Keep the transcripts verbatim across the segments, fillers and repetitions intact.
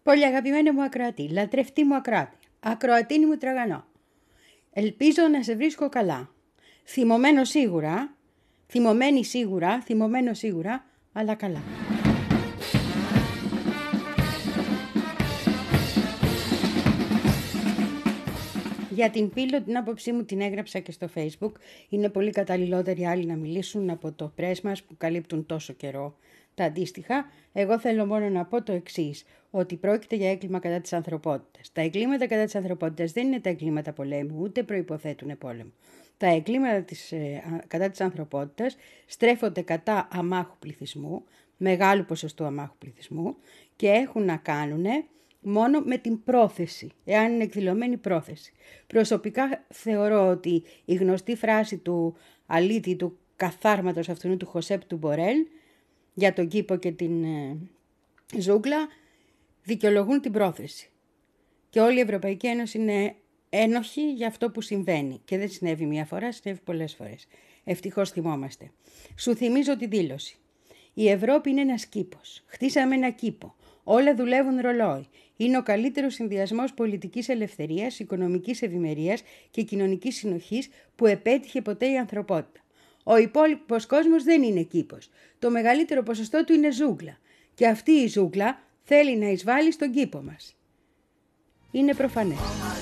Πολύ αγαπημένη μου ακροατή, λατρευτή μου ακροάτη, ακροατίνη μου τραγανό. Ελπίζω να σε βρίσκω καλά. Θυμωμένο σίγουρα, θυμωμένη σίγουρα, θυμωμένο σίγουρα, αλλά καλά. Για την πύλο την άποψή μου την έγραψα και στο Facebook. Είναι πολύ καταλληλότεροι άλλοι να μιλήσουν από το πρέσ μας που καλύπτουν τόσο καιρό τα αντίστοιχα. Εγώ θέλω μόνο να πω το εξής, ότι πρόκειται για έγκλημα κατά της ανθρωπότητας. Τα εγκλήματα κατά της ανθρωπότητας δεν είναι τα εγκλήματα πολέμου, ούτε προϋποθέτουν πόλεμο. Τα εγκλήματα της, ε, κατά της ανθρωπότητας στρέφονται κατά αμάχου πληθυσμού, μεγάλου ποσοστού αμάχου πληθυσμού και έχουν να κάνουν μόνο με την πρόθεση, εάν είναι εκδηλωμένη πρόθεση. Προσωπικά θεωρώ ότι η γνωστή φράση του αλήτη του καθάρματος αυτού του Χωσέπ του Μπορέλ για τον κήπο και την ε, ζούγκλα δικαιολογούν την πρόθεση. Και όλη η Ευρωπαϊκή Ένωση είναι ένοχη για αυτό που συμβαίνει. Και δεν συνέβη μία φορά, συνέβη πολλές φορές. Ευτυχώς θυμόμαστε. Σου θυμίζω τη δήλωση. Η Ευρώπη είναι ένας κήπος. Χτίσαμε ένα κήπο. Όλα δουλεύουν ρολόι. Είναι ο καλύτερος συνδυασμός πολιτικής ελευθερίας, οικονομικής ευημερίας και κοινωνικής συνοχής που επέτυχε ποτέ η ανθρωπότητα. Ο υπόλοιπος κόσμος δεν είναι κήπος. Το μεγαλύτερο ποσοστό του είναι ζούγκλα. Και αυτή η ζούγκλα θέλει να εισβάλλει στον κήπο μας. Είναι προφανές.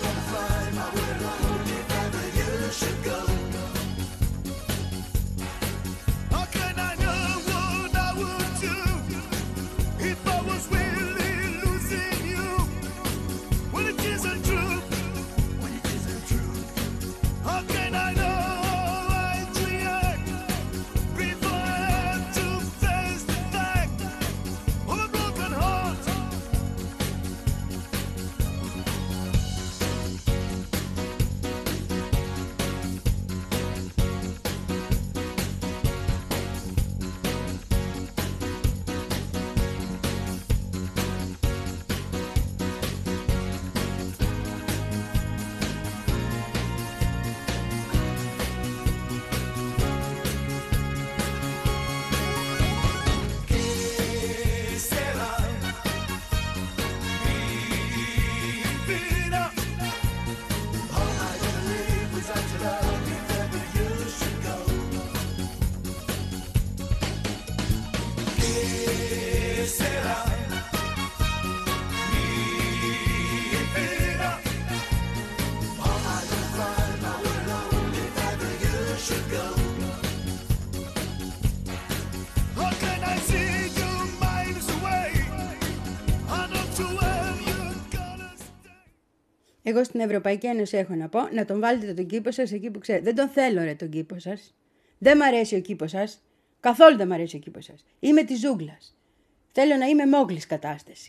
Εγώ στην Ευρωπαϊκή Ένωση έχω να πω να τον βάλετε τον κήπο σας εκεί που ξέρετε. Δεν τον θέλω ρε τον κήπο σας. Δεν μ' αρέσει ο κήπος σας. Καθόλου δεν μ' αρέσει ο κήπος σας. Είμαι της ζούγκλας. Θέλω να είμαι Μόγλης κατάσταση.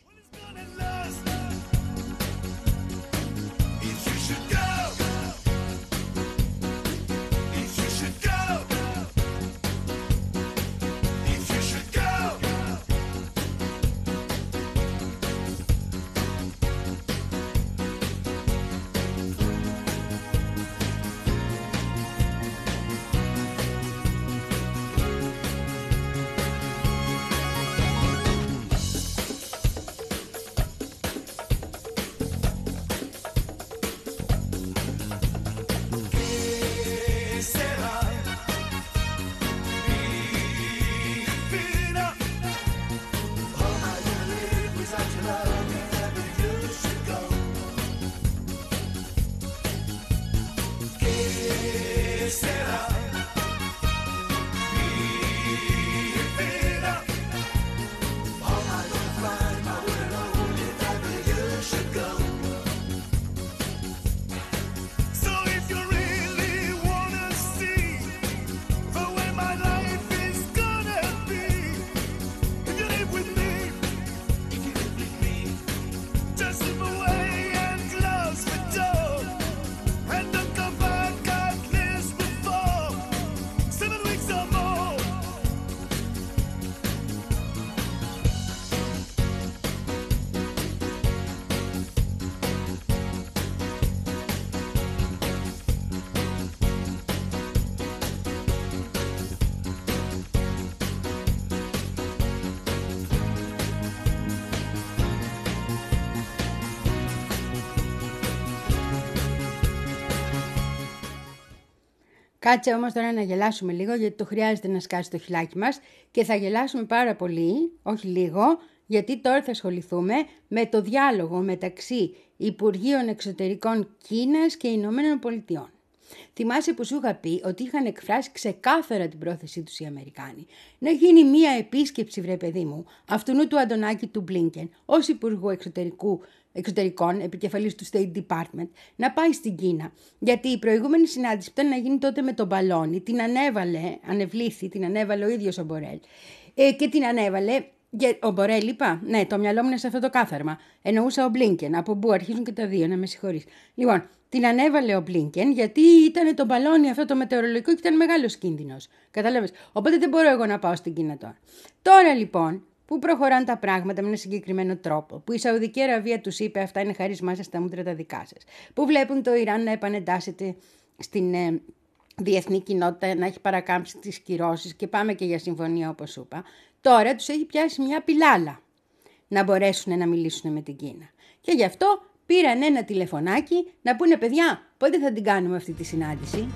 Κάτσε όμως τώρα να γελάσουμε λίγο, γιατί το χρειάζεται να σκάσει το χιλάκι μας και θα γελάσουμε πάρα πολύ, όχι λίγο, γιατί τώρα θα ασχοληθούμε με το διάλογο μεταξύ Υπουργείων Εξωτερικών Κίνας και Ηνωμένων Πολιτειών. Θυμάσαι που σου είχα πει ότι είχαν εκφράσει ξεκάθαρα την πρόθεσή τους οι Αμερικάνοι να γίνει μία επίσκεψη, βρε παιδί μου, αυτού του Αντωνάκη του Μπλίνκεν ως Υπουργού Εξωτερικού, Εξωτερικών, επικεφαλής του State Department, να πάει στην Κίνα. Γιατί η προηγούμενη συνάντηση που ήταν να γίνει τότε με τον Μπαλόνι, την ανέβαλε, ανεβλήθη, την ανέβαλε ο ίδιος ο Μπορέλ. Ε, και την ανέβαλε. Ο Μπορέλ είπα, ναι, το μυαλό μου είναι σε αυτό το κάθαρμα. Εννοούσα ο Μπλίνκεν, από που αρχίζουν και τα δύο, να με συγχωρείς. Λοιπόν, την ανέβαλε ο Μπλίνκεν γιατί ήταν το μπαλόνι αυτό το μετεωρολογικό και ήταν μεγάλος κίνδυνος. Κατάλαβες. Οπότε δεν μπορώ εγώ να πάω στην Κίνα τώρα. Τώρα λοιπόν, που προχωράνε τα πράγματα με ένα συγκεκριμένο τρόπο, που η Σαουδική Αραβία τους είπε αυτά είναι χαρισμά σας, τα μούτρα τα δικά σας, που βλέπουν το Ιράν να επανεντάσσεται στην ε, διεθνή κοινότητα, να έχει παρακάμψει τις κυρώσεις και πάμε και για συμφωνία όπως σου είπα. Τώρα τους έχει πιάσει μια πιλάλα να μπορέσουν να μιλήσουν με την Κίνα. Και γι' αυτό πήραν ένα τηλεφωνάκι να πούνε παιδιά, πότε θα την κάνουμε αυτή τη συνάντηση.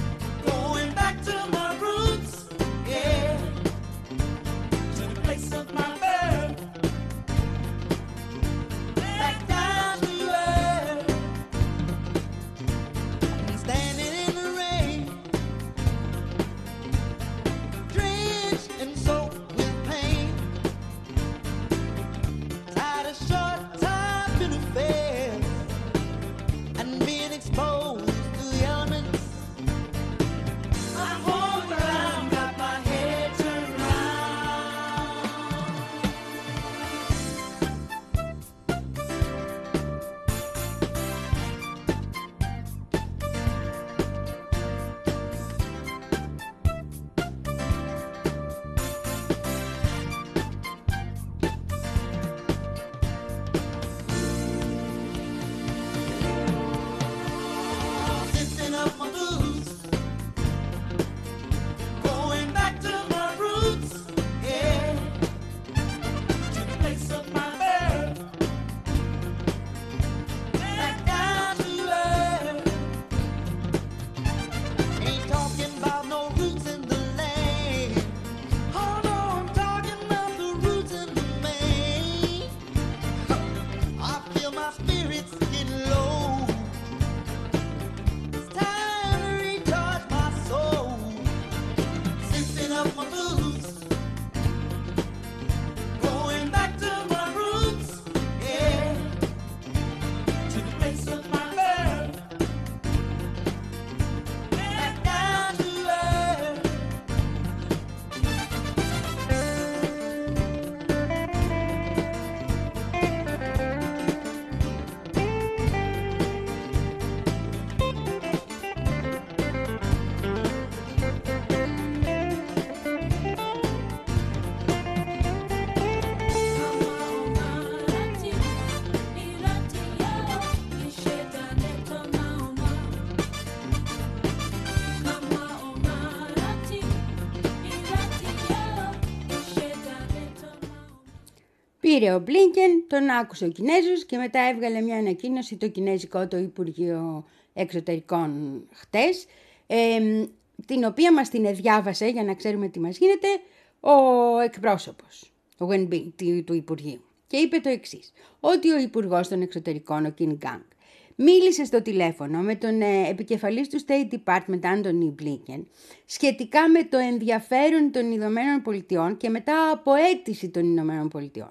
Πήρε ο Μπλίνκεν, τον άκουσε ο Κινέζος και μετά έβγαλε μια ανακοίνωση το Κινέζικο το Υπουργείο Εξωτερικών χτες, ε, την οποία μας την διάβασε για να ξέρουμε τι μας γίνεται ο εκπρόσωπος, ο Γουενμπιν του Υπουργείου. Και είπε το εξής, ότι ο Υπουργός των Εξωτερικών, ο Κιν Γκάνγκ, μίλησε στο τηλέφωνο με τον ε, επικεφαλής του State Department, Άντονι Μπλίνκεν, σχετικά με το ενδιαφέρον των Ηνωμένων Πολιτειών και μετά από αίτηση των Ηνωμένων Πολιτειών.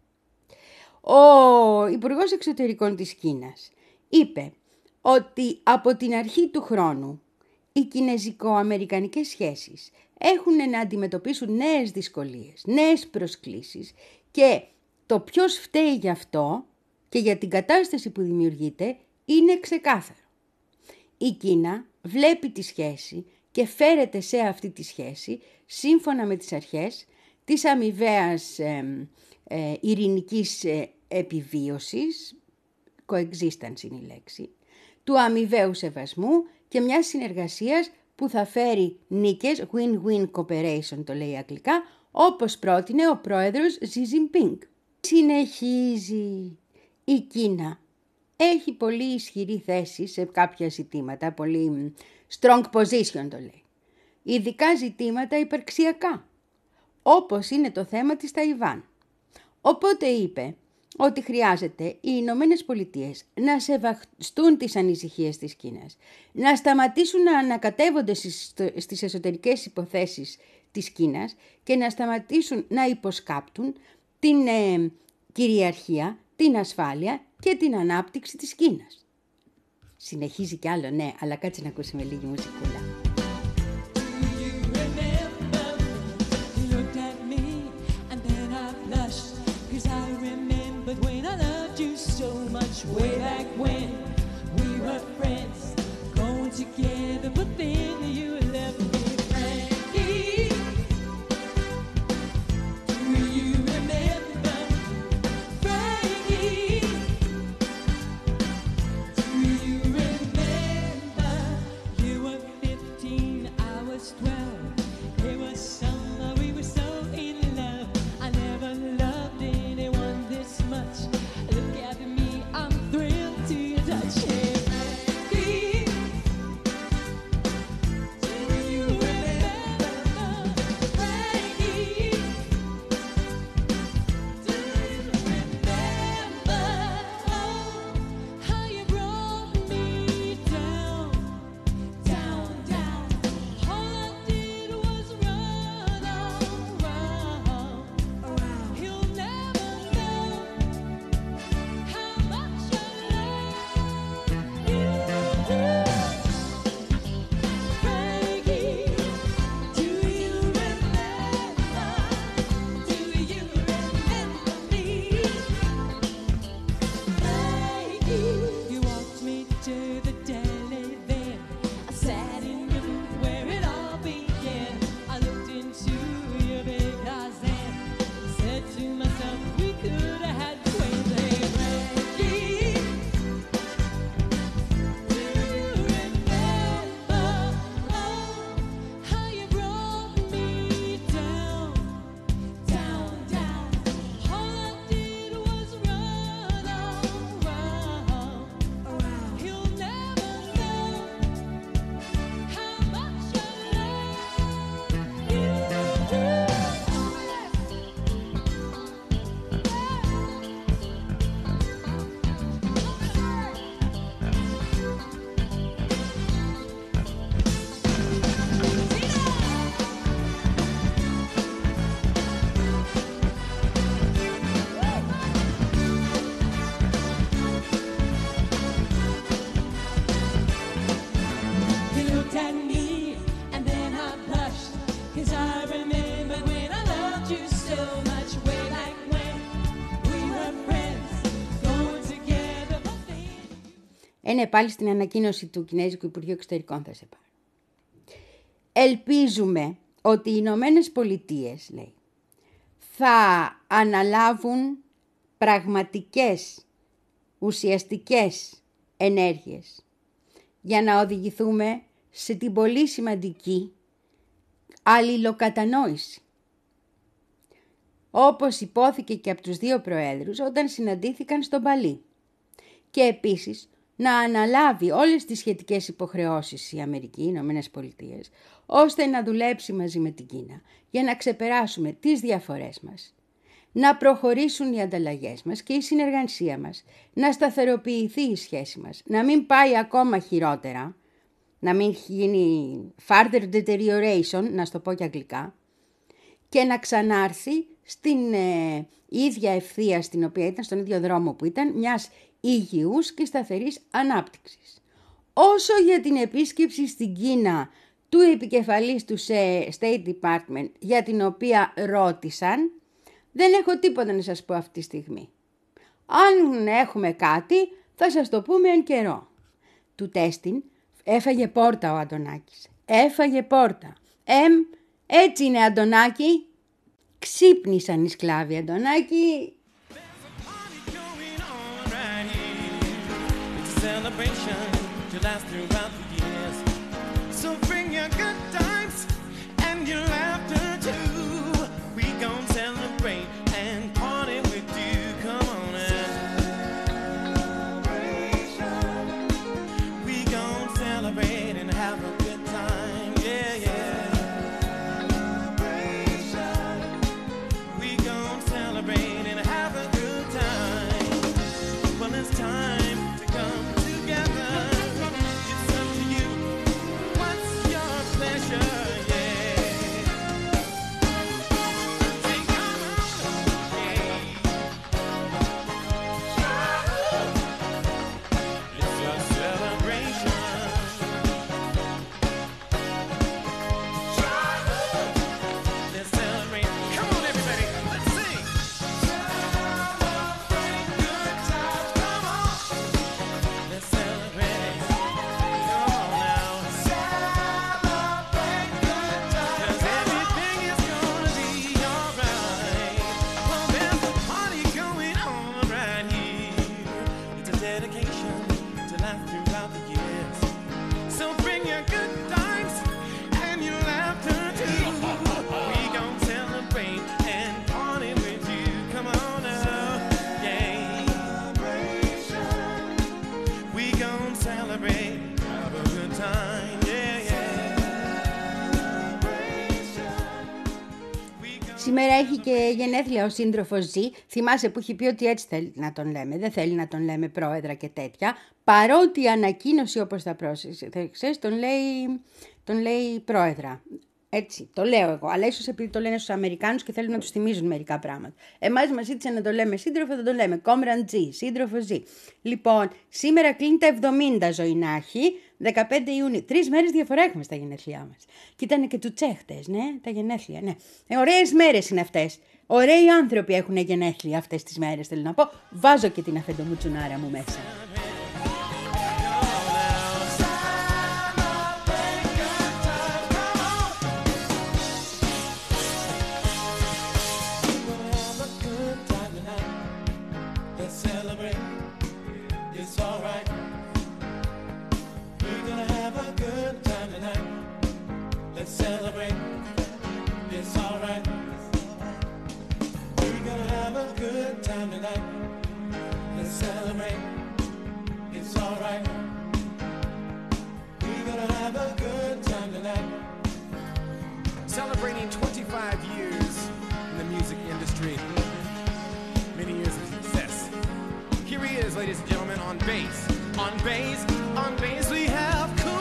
Ο Υπουργός Εξωτερικών της Κίνας είπε ότι από την αρχή του χρόνου οι κινέζικο-αμερικανικές σχέσεις έχουν να αντιμετωπίσουν νέες δυσκολίες, νέες προσκλήσεις και το ποιος φταίει γι' αυτό και για την κατάσταση που δημιουργείται είναι ξεκάθαρο. Η Κίνα βλέπει τη σχέση και φέρεται σε αυτή τη σχέση σύμφωνα με τις αρχές της αμοιβαίας ε, ε, ειρηνικής ε, επιβίωσης, coexistence είναι η λέξη, του αμοιβαίου σεβασμού και μιας συνεργασίας που θα φέρει νίκες, win-win cooperation το λέει αγγλικά, όπως πρότεινε ο πρόεδρος Xi Jinping. Συνεχίζει η Κίνα έχει πολύ ισχυρή θέση σε κάποια ζητήματα, πολύ strong position το λέει. Ειδικά ζητήματα υπαρξιακά, όπως είναι το θέμα της Ταϊβάν. Οπότε είπε ότι χρειάζεται οι Ηνωμένες Πολιτείες να σεβαστούν τις ανησυχίες της Κίνας, να σταματήσουν να ανακατεύονται στις εσωτερικές υποθέσεις της Κίνας και να σταματήσουν να υποσκάπτουν την ε, κυριαρχία, την ασφάλεια και την ανάπτυξη της Κίνας. Συνεχίζει κι άλλο, ναι, αλλά κάτσε να ακούσουμε λίγη μουσικούλα. Way back when we were friends, going together, but then you left me, Frankie. Do you remember, Frankie? Do you remember? You were fifteen, I was twelve. It was summer, we were so in love. I never loved anyone this much. Look at me. I'm thrilled to touch him. Frankie, do you remember? Frankie, do you remember? Oh, how you brought me down, down, down. All I did was run around, around. He'll never know how much I love you. Frankie, do you remember? Do you remember me? Frankie, you walked me to the deli then. I sat in the booth where it all began. I looked into your big eyes then, said to myself, we could have had twins. Hey, Frankie, do you remember? Oh, how you brought me down, down, down. All I did was run around, around. He'll never know how much I love you. He looked at me and then I blushed, 'cause I remembered when I loved you so much, way back when we were friends, going together, but then... Ε, ναι, πάλι στην ανακοίνωση του Κινέζικου Υπουργείου Εξωτερικών θα σε πάρω. Ελπίζουμε ότι οι Ηνωμένες Πολιτείες, λέει, θα αναλάβουν πραγματικές, ουσιαστικές ενέργειες για να οδηγηθούμε σε την πολύ σημαντική αλληλοκατανόηση. Όπως υπόθηκε και από τους δύο προέδρους όταν συναντήθηκαν στο Μπαλί. Και επίσης να αναλάβει όλες τις σχετικές υποχρεώσεις η Αμερική, οι Ηνωμένες Πολιτείες, ώστε να δουλέψει μαζί με την Κίνα για να ξεπεράσουμε τις διαφορές μας, να προχωρήσουν οι ανταλλαγές μας και η συνεργασία μας, να σταθεροποιηθεί η σχέση μας, να μην πάει ακόμα χειρότερα, να μην γίνει further deterioration, να στο πω και αγγλικά, και να ξανάρθει στην ε, ίδια ευθεία στην οποία ήταν, στον ίδιο δρόμο που ήταν, μιας υγιούς και σταθερής ανάπτυξης. Όσο για την επίσκεψη στην Κίνα του επικεφαλής του State Department, για την οποία ρώτησαν, δεν έχω τίποτα να σας πω αυτή τη στιγμή. Αν έχουμε κάτι, θα σας το πούμε εν καιρό. Του τέστην έφαγε πόρτα ο Αντωνάκης. Έφαγε πόρτα. Εμ, έτσι είναι Αντωνάκη. Ξύπνησαν οι σκλάβοι, Αντωνάκη. Celebrate and party with you. Come on and celebrate. σήμερα έχει και γενέθλια ο σύντροφος Ζ. Θυμάσαι που έχει πει ότι έτσι θέλει να τον λέμε. Δεν θέλει να τον λέμε πρόεδρα και τέτοια. Παρότι η ανακοίνωση, όπως θα πρόσεξες, τον λέει, τον λέει πρόεδρα. Έτσι, το λέω εγώ. Αλλά ίσως επειδή το λένε στους Αμερικάνους και θέλουν να τους θυμίζουν μερικά πράγματα. Εμάς μας ζήτησε να το λέμε σύντροφο, θα το λέμε Comrade G, σύντροφο Ζ. Λοιπόν, σήμερα κλείνει τα εβδομήντα ζωηνάχη, δεκαπέντε Ιουνίου. Τρεις μέρες διαφορά έχουμε στα γενέθλιά μας. Και ήταν και του τσέχτες, ναι, τα γενέθλια, ναι. Ε, ωραίες μέρες είναι αυτές. Ωραίοι άνθρωποι έχουν γενέθλια αυτές τις μέρες, θέλω να πω. Βάζω και την αφεντομουτσουνάρα μου μέσα. Celebrating twenty-five years in the music industry, many years of success. Here he is, ladies and gentlemen, on bass. On bass, on bass we have Cool.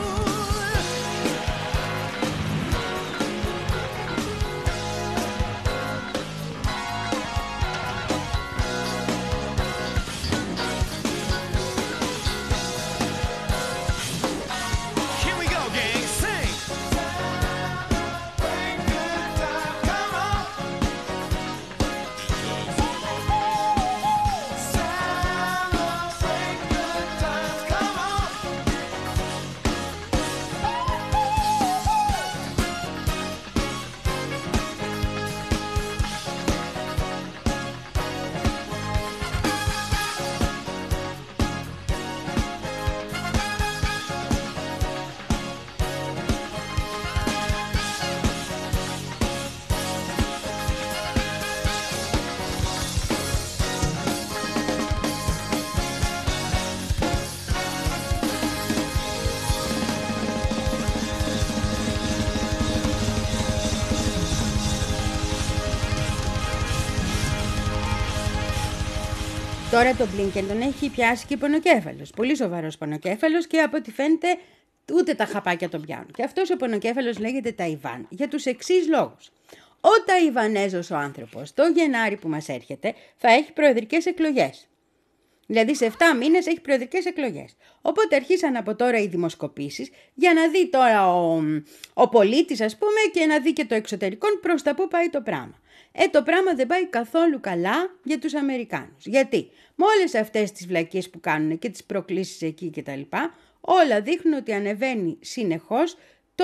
Τώρα το Blinken τον έχει πιάσει και πονοκέφαλος. Πολύ σοβαρός πονοκέφαλος και από ό,τι φαίνεται ούτε τα χαπάκια τον πιάνουν. Και αυτός ο πονοκέφαλος λέγεται Ταϊβάν για τους εξής λόγους. Ο Ταϊβανέζος ο άνθρωπος το Γενάρη που μας έρχεται θα έχει προεδρικές εκλογές. Δηλαδή σε επτά μήνες έχει προεδρικές εκλογές. Οπότε αρχίσαν από τώρα οι δημοσκοπήσεις για να δει τώρα ο, ο πολίτης ας πούμε και να δει και το εξωτερικό προς τα που πάει το πράγμα. Ε, το πράγμα δεν πάει καθόλου καλά για τους Αμερικάνους. Γιατί με όλες αυτές τις βλακίες που κάνουν και τις προκλήσεις εκεί και τα λοιπά, όλα δείχνουν ότι ανεβαίνει συνεχώς το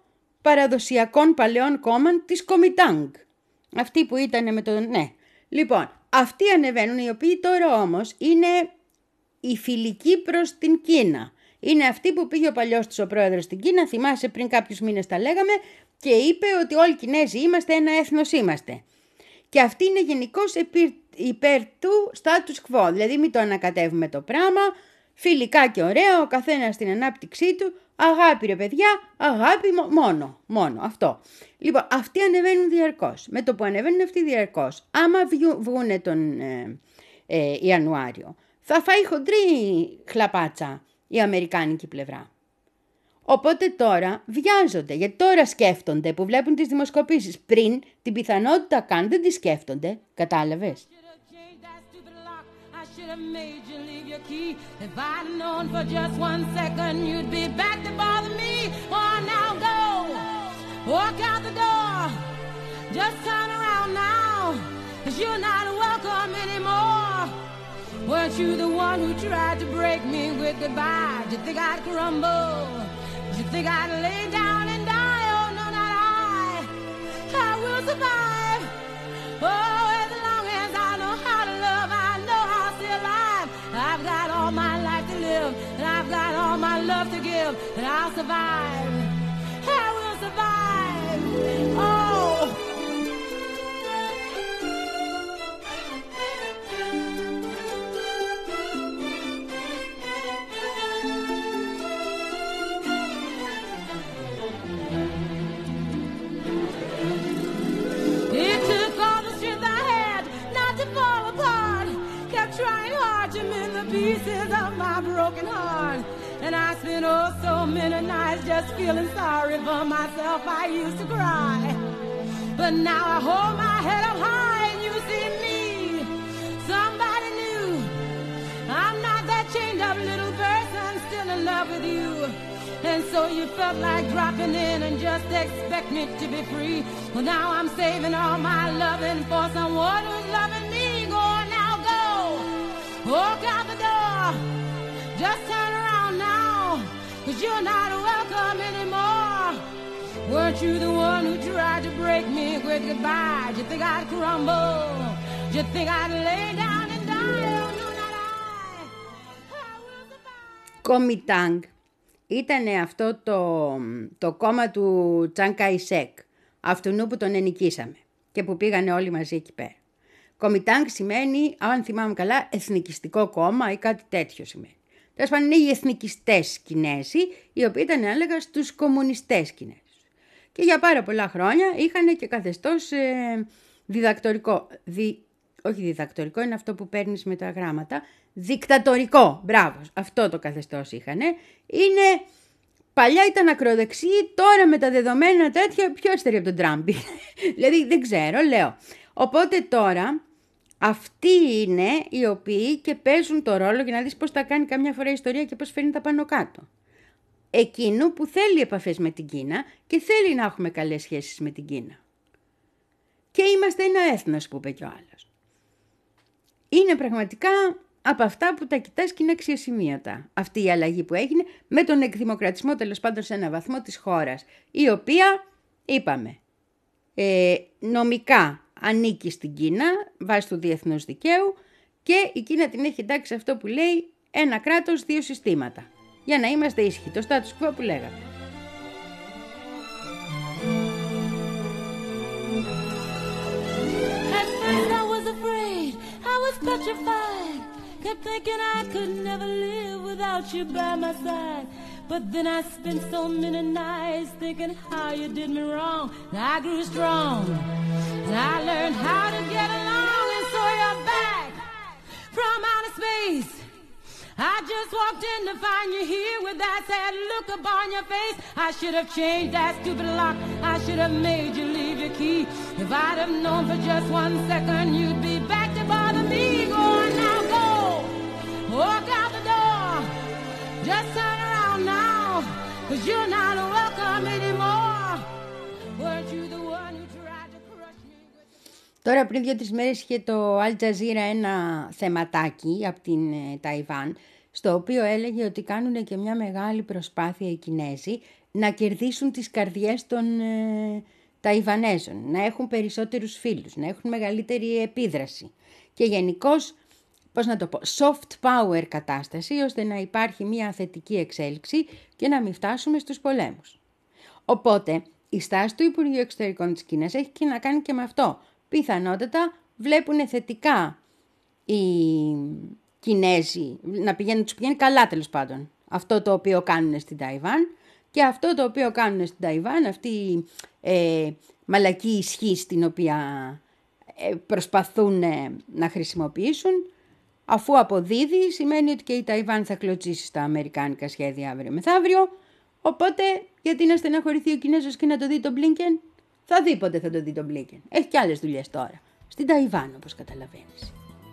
παραδοσιακό παλαιόν κόμμα της Κομιτάνγκ. Αυτή που ήταν με τον... Ναι. Λοιπόν, αυτοί ανεβαίνουν, οι οποίοι τώρα όμως είναι οι φιλικοί προς την Κίνα. Είναι αυτοί που πήγε ο παλιός τους ο πρόεδρος στην Κίνα, θυμάσαι πριν κάποιους μήνες τα λέγαμε, και είπε ότι όλοι οι Κινέζοι είμαστε, ένα έθνος είμαστε. Και αυτοί είναι γενικώς υπέρ του status quo, δηλαδή μην το ανακατεύουμε το πράγμα, φιλικά και ωραία, ο καθένας στην ανάπτυξή του, αγάπη ρε παιδιά, αγάπη μόνο, μόνο αυτό. Λοιπόν, αυτοί ανεβαίνουν διαρκώς. Με το που ανεβαίνουν αυτοί διαρκώς, άμα βγούνε τον ε, ε, Ιανουάριο, θα φάει χοντρή χλαπάτσα η αμερικάνικη πλευρά. Οπότε τώρα βιάζονται, γιατί τώρα σκέφτονται που βλέπουν τις δημοσκοπήσεις. Πριν την πιθανότητα καν δεν τις σκέφτονται, κατάλαβες. Weren't you the one who tried to break me with goodbye? Did you think I'd crumble? Did you think I'd lay down and die? Oh, no, not I. I will survive. Oh, as long as I know how to love, I know I'll stay alive. I've got all my life to live, and I've got all my love to give, and I'll survive. I will survive. Oh. It took pieces of my broken heart. And I spent oh so many nights just feeling sorry for myself. I used to cry. But now I hold my head up high and you see me. Somebody new. I'm not that chained up little person still in love with you. And so you felt like dropping in and just expect me to be free. Well, now I'm saving all my loving for someone who's loving me. Go on now, go. Walk out the door. Just turn around now. Cause you're not welcome anymore. Weren't you the one who tried to break me with goodbye? Did you think I'd crumble? Did you think I'd lay down and die? Oh, no, not I. I will survive. Κομιτάνγκ ήταν αυτό το, το κόμμα του Τσαν Καϊσέκ, αυτού που τον ενοικήσαμε και που πήγανε όλοι μαζί εκεί πέρα. Κομιτάνγκ σημαίνει, αν θυμάμαι καλά, εθνικιστικό κόμμα ή κάτι τέτοιο σημαίνει. Τέλος πάντων είναι οι εθνικιστές Κινέζοι, οι οποίοι ήταν, έλεγα, στους κομμουνιστές Κινέζους. Και για πάρα πολλά χρόνια είχαν και καθεστώς ε, διδακτορικό, δι, όχι διδακτορικό, είναι αυτό που παίρνεις με τα γράμματα, δικτατορικό, μπράβο, αυτό το καθεστώς είχαν. Είναι, παλιά ήταν ακροδεξί, τώρα με τα δεδομένα τέτοια πιο αριστερή από τον Τραμπ. Δηλαδή δεν ξέρω, λέω. Οπότε τώρα αυτοί είναι οι οποίοι και παίζουν το ρόλο, για να δεις πώς τα κάνει καμιά φορά η ιστορία και πώς φέρνει τα πάνω κάτω. Εκείνου που θέλει επαφές με την Κίνα και θέλει να έχουμε καλές σχέσεις με την Κίνα. Και είμαστε ένα έθνος, που είπε και ο άλλος. Είναι πραγματικά από αυτά που τα κοιτάς και είναι αξιοσημείωτα αυτή η αλλαγή που έγινε με τον εκδημοκρατισμό, τέλος πάντων σε ένα βαθμό, της χώρας, η οποία, είπαμε, ε, νομικά ανήκει στην Κίνα βάσει του διεθνούς δικαίου και η Κίνα την έχει εντάξει αυτό που λέει ένα κράτος, δύο συστήματα. Για να είμαστε ήσυχοι, το status quo που λέγαμε. At first I was afraid, I was petrified. Kept thinking I could never live without you by my side. But then I spent so many nights thinking how you did me wrong. And I grew strong, and I learned how to get along. And so you're back from outer space. I just walked in to find you here with that sad look upon your face. I should have changed that stupid lock. I should have made you leave your key. If I'd have known for just one second you'd be back to bother me. Go on now, go. Walk out the door. Just turn around now. Cause you're not welcome anymore. Weren't you the one who tried to crush me with... Τώρα πριν δύο-τρεις μέρες είχε το Al Jazeera ένα θεματάκι από την ε, Ταϊβάν, στο οποίο έλεγε ότι κάνουν και μια μεγάλη προσπάθεια οι Κινέζοι να κερδίσουν τις καρδιές των ε, Ταϊβανέζων, να έχουν περισσότερους φίλους, να έχουν μεγαλύτερη επίδραση και γενικώς, πώς να το πω, soft power κατάσταση, ώστε να υπάρχει μια θετική εξέλιξη και να μην φτάσουμε στους πολέμους. Οπότε η στάση του Υπουργείου Εξωτερικών της Κίνας έχει και να κάνει και με αυτό. Πιθανότατα βλέπουν θετικά οι Κινέζοι, να πηγαίνουν, τους πηγαίνει καλά τέλος πάντων, αυτό το οποίο κάνουν στην Ταϊβάν και αυτό το οποίο κάνουν στην Ταϊβάν, αυτή η ε, μαλακή ισχύ στην οποία ε, προσπαθούν ε, να χρησιμοποιήσουν, αφού αποδίδει, σημαίνει ότι και η Ταϊβάν θα κλωτσίσει στα αμερικάνικα σχέδια αύριο μεθαύριο, οπότε γιατί να στεναχωρηθεί ο Κινέζος και να το δει τον Μπλίνκεν? Θα δει πότε θα το δει τον Μπλίνκεν. Έχει και άλλες δουλειές τώρα. Στην Ταϊβάν, όπως καταλαβαίνεις.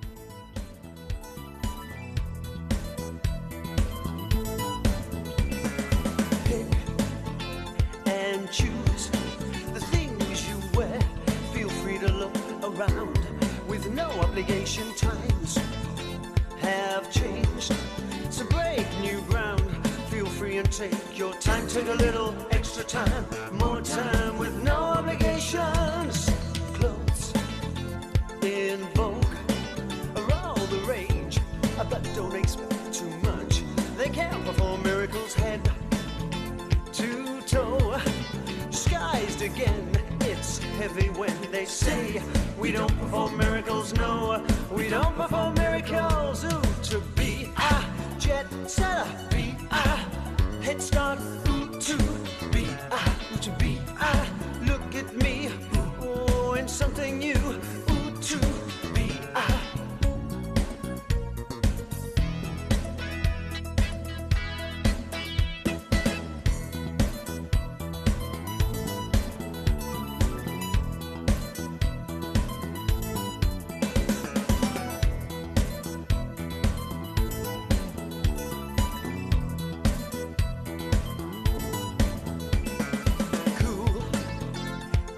And choose the things you wear. Feel free to look around with no obligation. Times have changed, so break new ground. Feel free and take your time. Take a little extra time, more time with no obligations. Clothes in vogue are all the rage, but don't expect too much. They can't perform miracles head to toe. Disguised again, it's heavy when they say we don't perform miracles. No, we don't perform miracles. Ooh, to be a jet setter, be a head start. Ooh, to be a, to be a, look at me. Oh, and something new. Ooh, to be a.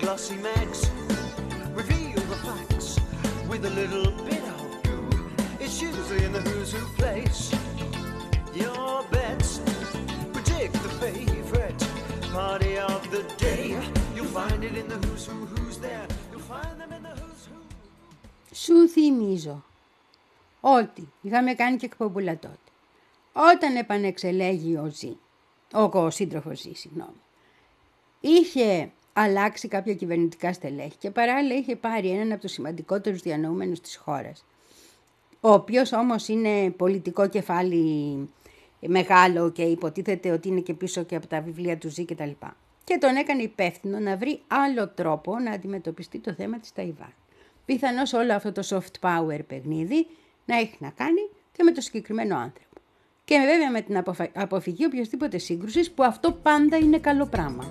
glossy mags reveal the facts with a little bit of goo. It's usually in the who's who place your bets. Predict the favorite party of the day. You'll find it in the who's who who's there. You'll find them in the who's who. Σου θυμίζω ότι είχαμε κάνει και εκπομπούλα τότε. Όταν επανεξελέγει ο Ζη, ο, ο σύντροφος Ζη, συγγνώμη, είχε αλλάξει κάποια κυβερνητικά στελέχη και παράλληλα είχε πάρει έναν από τους σημαντικότερους διανοούμενους της χώρας, ο οποίος όμως είναι πολιτικό κεφάλι μεγάλο και υποτίθεται ότι είναι και πίσω και από τα βιβλία του Ζη και τα λοιπά. Και τον έκανε υπεύθυνο να βρει άλλο τρόπο να αντιμετωπιστεί το θέμα της Ταϊβάν. Πιθανώς όλο αυτό το soft power παιχνίδι να έχει να κάνει και με το συγκεκριμένο άνθρωπο. Και βέβαια με την αποφα... αποφυγή οποιασδήποτε σύγκρουσης, που αυτό πάντα είναι καλό πράγμα.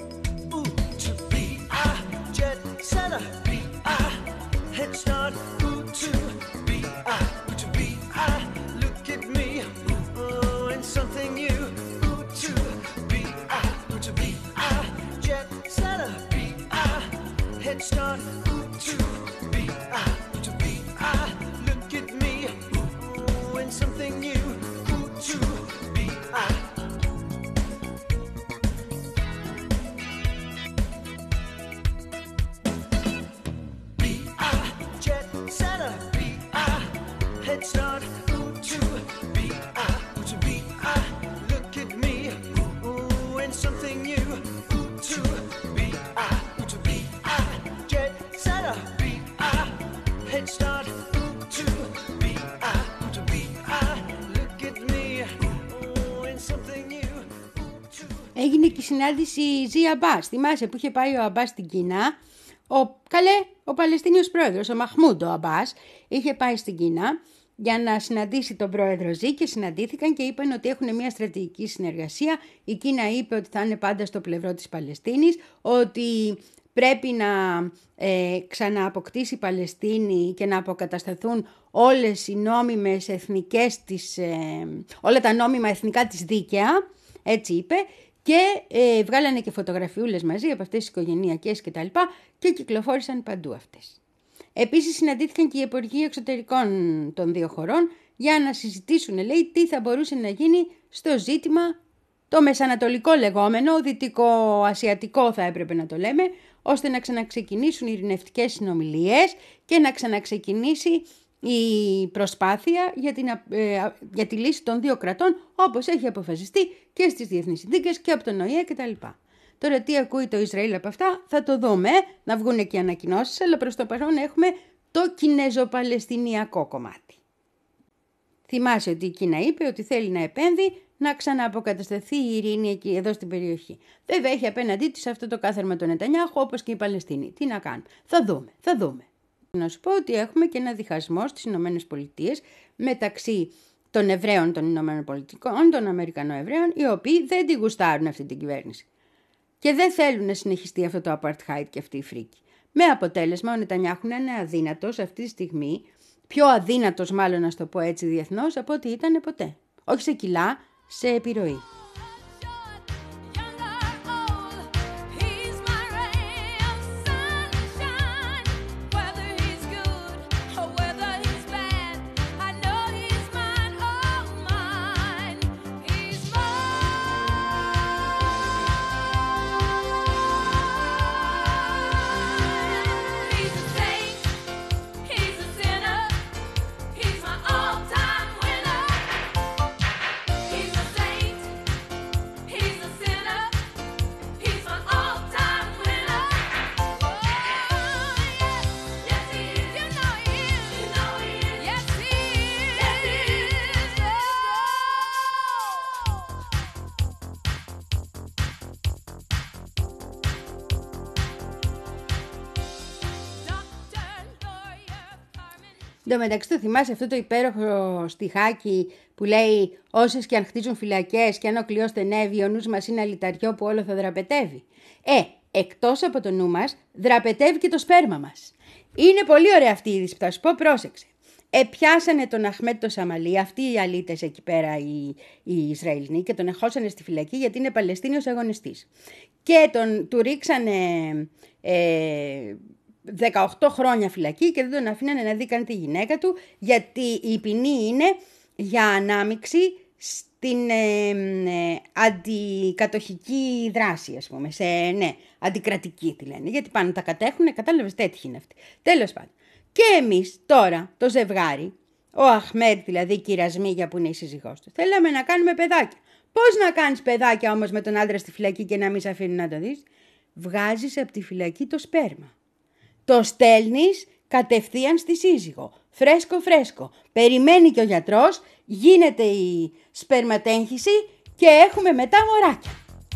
Έγινε και η συνάντηση Ζη Αμπάς. Θυμάσαι που είχε πάει ο Αμπάς στην Κίνα. Ο, καλέ, ο Παλαιστίνιος πρόεδρος, ο Μαχμούντ ο Αμπάς, είχε πάει στην Κίνα για να συναντήσει τον πρόεδρο Ζη και συναντήθηκαν και είπαν ότι έχουν μια στρατηγική συνεργασία. Η Κίνα είπε ότι θα είναι πάντα στο πλευρό της Παλαιστίνης, ότι πρέπει να ε, ξανααποκτήσει η Παλαιστίνη και να αποκατασταθούν όλες οι νόμιμες εθνικές της, ε, όλα τα νόμιμα εθνικά της δίκαια, έτσι είπε. Και ε, βγάλανε και φωτογραφιούλες μαζί από αυτές τις οικογενειακές και τα λοιπά και κυκλοφόρησαν παντού αυτές. Επίσης συναντήθηκαν και οι υπουργοί εξωτερικών των δύο χωρών για να συζητήσουν, λέει, τι θα μπορούσε να γίνει στο ζήτημα το μεσανατολικό λεγόμενο, δυτικοασιατικό θα έπρεπε να το λέμε, ώστε να ξαναξεκινήσουν οι ειρηνευτικές συνομιλίες και να ξαναξεκινήσει η προσπάθεια για, την, ε, για τη λύση των δύο κρατών, όπως έχει αποφασιστεί και στις διεθνείς συνθήκες και από τον Ο Ε Ε κτλ. Τώρα τι ακούει το Ισραήλ από αυτά θα το δούμε, να βγουν και ανακοινώσεις, αλλά προς το παρόν έχουμε το κινέζο-παλαιστινιακό κομμάτι. Θυμάσαι ότι η Κίνα είπε ότι θέλει να επέμβει να ξανααποκατασταθεί η ειρήνη εκεί, εδώ στην περιοχή. Βέβαια έχει απέναντί της αυτό το κάθαρμα του Νετανιάχου, όπως και η Παλαιστίνη. Τι να κάνουν. Θα δούμε, θα δούμε. Να σου πω ότι έχουμε και ένα διχασμό στις Ηνωμένες Πολιτείες μεταξύ των Εβραίων των Ηνωμένων Πολιτικών, των Αμερικανοεβραίων, οι οποίοι δεν τη γουστάρουν αυτή την κυβέρνηση. Και δεν θέλουν να συνεχιστεί αυτό το apartheid και αυτή η φρίκη. Με αποτέλεσμα ο Νετανιάχου να είναι αδύνατος αυτή τη στιγμή, πιο αδύνατος μάλλον να το πω έτσι διεθνώς, από ό,τι ήταν ποτέ. Όχι σε κιλά, σε επιρροή. Εν τω μεταξύ το θυμάσαι αυτό το υπέροχο στιχάκι που λέει όσες και αν χτίζουν φυλακές και αν ο κλειός στενεύει, ο νους μας είναι αλυταριό που όλο θα δραπετεύει. Ε, εκτός από το νου μας, δραπετεύει και το σπέρμα μας. Είναι πολύ ωραία αυτή η είδηση που θα σου πω, πρόσεξε. Επιάσανε τον Αχμέτ το Σαμαλί, αυτοί οι αλήτες εκεί πέρα οι, οι Ισραηλινοί, και τον εχώσανε στη φυλακή γιατί είναι Παλαιστίνιος αγωνιστής. Και τον, του ρίξανε ε, δεκαοκτώ χρόνια φυλακή και δεν τον αφήνανε να δει καν τη γυναίκα του, γιατί η ποινή είναι για ανάμειξη στην ε, ε, αντικατοχική δράση, ας πούμε, σε, ναι, αντικρατική τη λένε, γιατί πάνε τα κατέχουνε, κατάλαβες, τέτοιοι είναι αυτοί. Τέλος πάντων. Και εμείς τώρα, το ζευγάρι, ο Αχμέτ δηλαδή και η Ρασμίγια που είναι η σύζυγός του, θέλαμε να κάνουμε παιδάκια. Πώς να κάνεις παιδάκια όμως με τον άντρα στη φυλακή και να μην σε αφήνει να το δεις? Βγάζεις από τη φυλακή το σπέρμα. Το στέλνεις κατευθείαν στη σύζυγο. Φρέσκο φρέσκο. Περιμένει και ο γιατρός, γίνεται η σπερματέγχυση και έχουμε μετά μωράκια.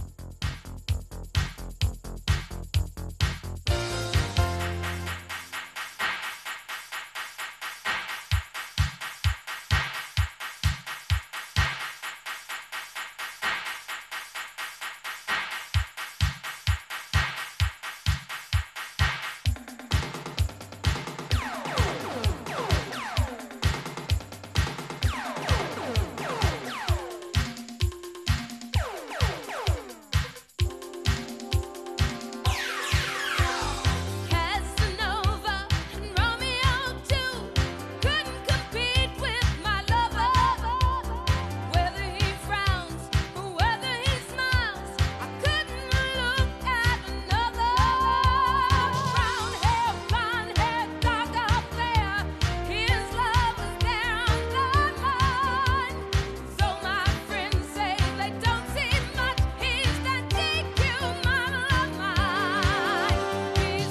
Casanova and Romeo too couldn't compete with my lover. Whether he frowns or whether he smiles, I couldn't look at another. Brown hair, blonde hair, dark up there, his love is there underlined. So my friends say they don't see much. He's that D Q model of mine. He's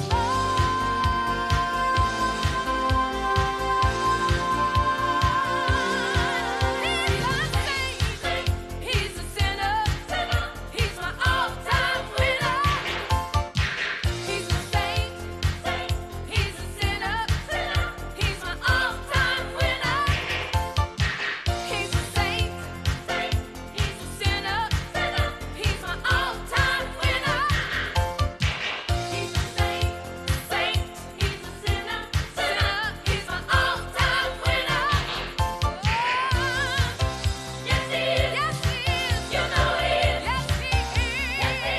He's a sinner, he's my all-time winner. He's a saint, he's a sinner, he's my all-time winner. He's a saint, he's a sinner, he's my all-time winner. He's a saint, saint, he's a sinner, sinner, he's my all-time winner. Yes, he is. Yes, he is. You know he is. Yes, he is. Yes, he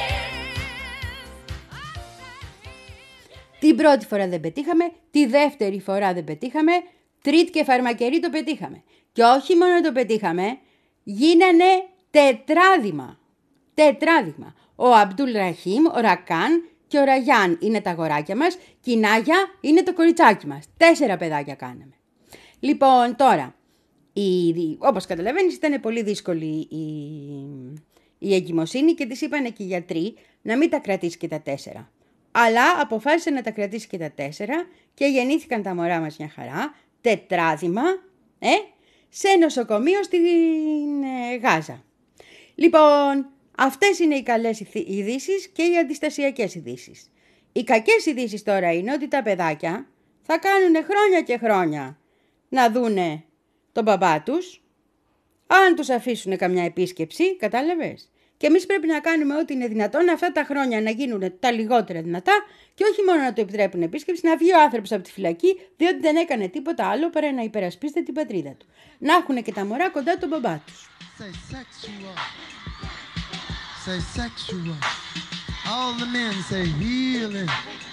is. Την πρώτη φορά δεν πετύχαμε, τη δεύτερη φορά δεν πετύχαμε, τρίτη και φαρμακερή το πετύχαμε. Και όχι μόνο το πετύχαμε, γίνανε τετράδημα. Τετράδημα. Ο Αμπτούλ Ραχίμ, ο Ρακάν και ο Ραγιάν είναι τα αγοράκια μας και η Νάγια είναι το κοριτσάκι μας. Τέσσερα παιδάκια κάναμε. Λοιπόν, τώρα, η, όπως καταλαβαίνεις ήταν πολύ δύσκολη η, η εγκυμοσύνη και της είπανε και οι γιατροί να μην τα κρατήσει και τα τέσσερα. Αλλά αποφάσισε να τα κρατήσει και τα τέσσερα και γεννήθηκαν τα μωρά μας μια χαρά, τετράδημα, ε, σε νοσοκομείο στην ε, Γάζα. Λοιπόν, αυτές είναι οι καλές ειδήσεις και οι αντιστασιακές ειδήσεις. Οι κακές ειδήσεις τώρα είναι ότι τα παιδάκια θα κάνουν χρόνια και χρόνια να δούνε τον μπαμπά τους, αν τους αφήσουν καμιά επίσκεψη, κατάλαβες. Και εμείς πρέπει να κάνουμε ό,τι είναι δυνατόν αυτά τα χρόνια να γίνουν τα λιγότερα δυνατά και όχι μόνο να το επιτρέπουν επίσκεψη, να βγει ο άνθρωπος από τη φυλακή, διότι δεν έκανε τίποτα άλλο παρά να υπερασπίζεται την πατρίδα του. Να έχουν και τα μωρά κοντά τον μπαμπά τους. Say sexual. Say sexual. All the men say healing.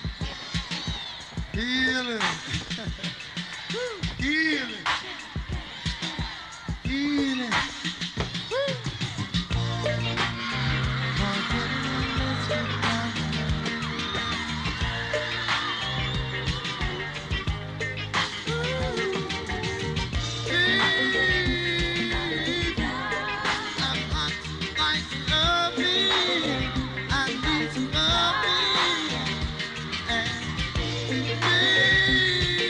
Healing. Healing. Healing. Woo. I need some loving and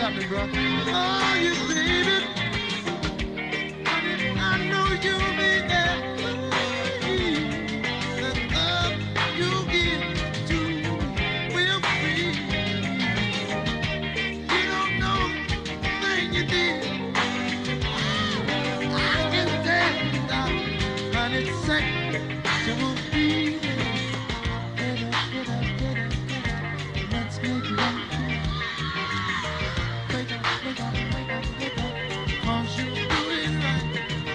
Stop me, bro. Oh, you baby. Honey, I know you'll be there. The love you give to will free. You don't know the thing you did. I can tell you that, honey, sexual feeling. Get up, get up, get up, get up. Let's make it up. Wake up, wake up, wake up, wake up. 'Cause you do it right.